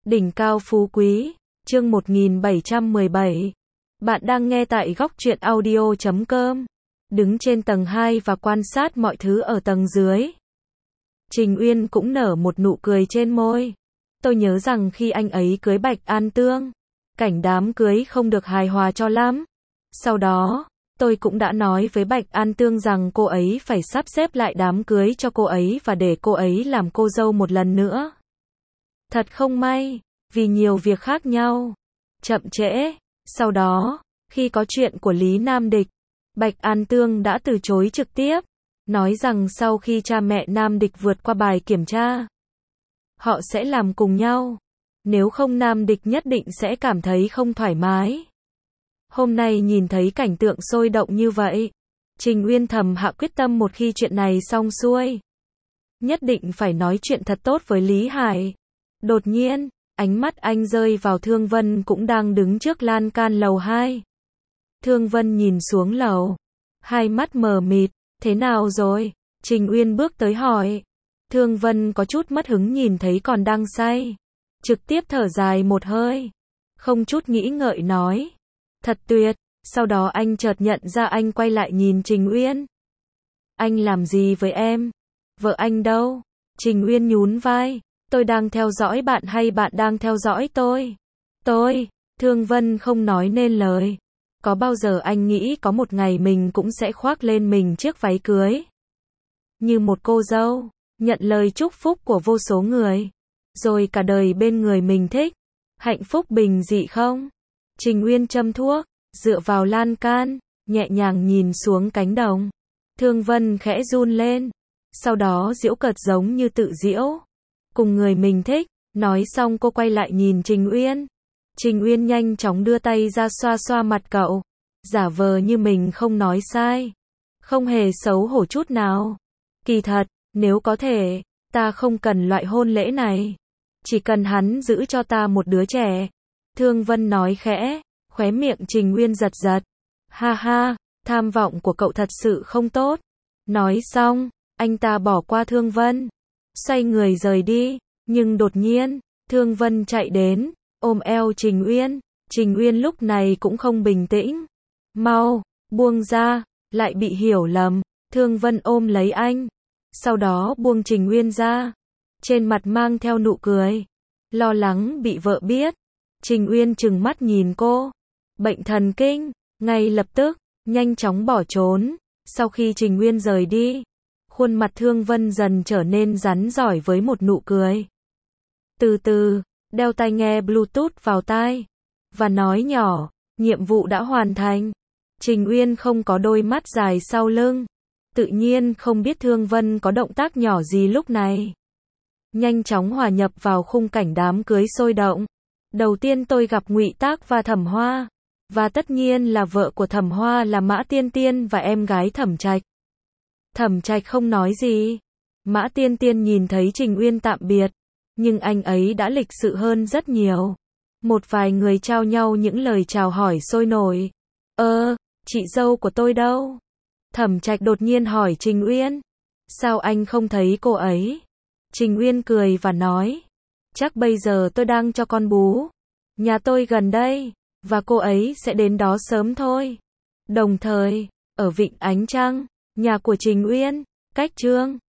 Đỉnh cao phú quý, chương 1717. Bạn đang nghe tại góc truyện audio.com. Đứng trên tầng 2 và quan sát mọi thứ ở tầng dưới. Trình Uyên cũng nở một nụ cười trên môi. Tôi nhớ rằng khi anh ấy cưới Bạch An Tương, cảnh đám cưới không được hài hòa cho lắm. Sau đó, tôi cũng đã nói với Bạch An Tương rằng cô ấy phải sắp xếp lại đám cưới cho cô ấy và để cô ấy làm cô dâu một lần nữa. Thật không may, vì nhiều việc khác nhau, chậm trễ. Sau đó, khi có chuyện của Lý Nam Địch, Bạch An Tương đã từ chối trực tiếp, nói rằng sau khi cha mẹ Nam Địch vượt qua bài kiểm tra, họ sẽ làm cùng nhau. Nếu không Nam Địch nhất định sẽ cảm thấy không thoải mái. Hôm nay nhìn thấy cảnh tượng sôi động như vậy, Trình Uyên thầm hạ quyết tâm một khi chuyện này xong xuôi, nhất định phải nói chuyện thật tốt với Lý Hải. Đột nhiên, ánh mắt anh rơi vào Thương Vân cũng đang đứng trước lan can lầu 2. Thương Vân nhìn xuống lầu, hai mắt mờ mịt, thế nào rồi? Trình Uyên bước tới hỏi. Thương Vân có chút mất hứng nhìn thấy còn đang say, trực tiếp thở dài một hơi, không chút nghĩ ngợi nói. Thật tuyệt. Sau đó anh chợt nhận ra, anh quay lại nhìn Trình Uyên. Anh làm gì với em? Vợ anh đâu? Trình Uyên nhún vai. Tôi đang theo dõi bạn hay bạn đang theo dõi tôi? Tôi. Thương Vân không nói nên lời. Có bao giờ anh nghĩ có một ngày mình cũng sẽ khoác lên mình chiếc váy cưới như một cô dâu, nhận lời chúc phúc của vô số người, rồi cả đời bên người mình thích, hạnh phúc bình dị không? Trình Uyên châm thuốc, dựa vào lan can, nhẹ nhàng nhìn xuống cánh đồng. Thương Vân khẽ run lên, sau đó giễu cợt giống như tự giễu, cùng người mình thích. Nói xong cô quay lại nhìn Trình Uyên. Trình Uyên nhanh chóng đưa tay ra xoa xoa mặt cậu, giả vờ như mình không nói sai, không hề xấu hổ chút nào. Kỳ thật, nếu có thể, ta không cần loại hôn lễ này, chỉ cần hắn giữ cho ta một đứa trẻ. Thương Vân nói khẽ, khóe miệng Trình Uyên giật giật. Ha ha, tham vọng của cậu thật sự không tốt. Nói xong, anh ta bỏ qua Thương Vân, xoay người rời đi. Nhưng đột nhiên, Thương Vân chạy đến, ôm eo Trình Uyên. Trình Uyên lúc này cũng không bình tĩnh. Mau, buông ra, lại bị hiểu lầm. Thương Vân ôm lấy anh, sau đó buông Trình Uyên ra, trên mặt mang theo nụ cười, lo lắng bị vợ biết. Trình Uyên trừng mắt nhìn cô, bệnh thần kinh, ngay lập tức, nhanh chóng bỏ trốn. Sau khi Trình Uyên rời đi, khuôn mặt Thương Vân dần trở nên rắn rỏi với một nụ cười. Từ từ, đeo tai nghe Bluetooth vào tai, và nói nhỏ, nhiệm vụ đã hoàn thành. Trình Uyên không có đôi mắt dài sau lưng, tự nhiên không biết Thương Vân có động tác nhỏ gì lúc này. Nhanh chóng hòa nhập vào khung cảnh đám cưới sôi động. Đầu tiên tôi gặp Ngụy Tác và Thẩm Hoa, và tất nhiên là vợ của Thẩm Hoa là Mã Tiên Tiên và em gái Thẩm Trạch. Thẩm Trạch không nói gì. Mã Tiên Tiên nhìn thấy Trình Uyên tạm biệt, nhưng anh ấy đã lịch sự hơn rất nhiều. Một vài người trao nhau những lời chào hỏi sôi nổi. Chị dâu của tôi đâu? Thẩm Trạch đột nhiên hỏi Trình Uyên. Sao anh không thấy cô ấy? Trình Uyên cười và nói. Chắc bây giờ tôi đang cho con bú. Nhà tôi gần đây, và cô ấy sẽ đến đó sớm thôi. Đồng thời, ở Vịnh Ánh Trăng, nhà của Trình Uyên, cách Trương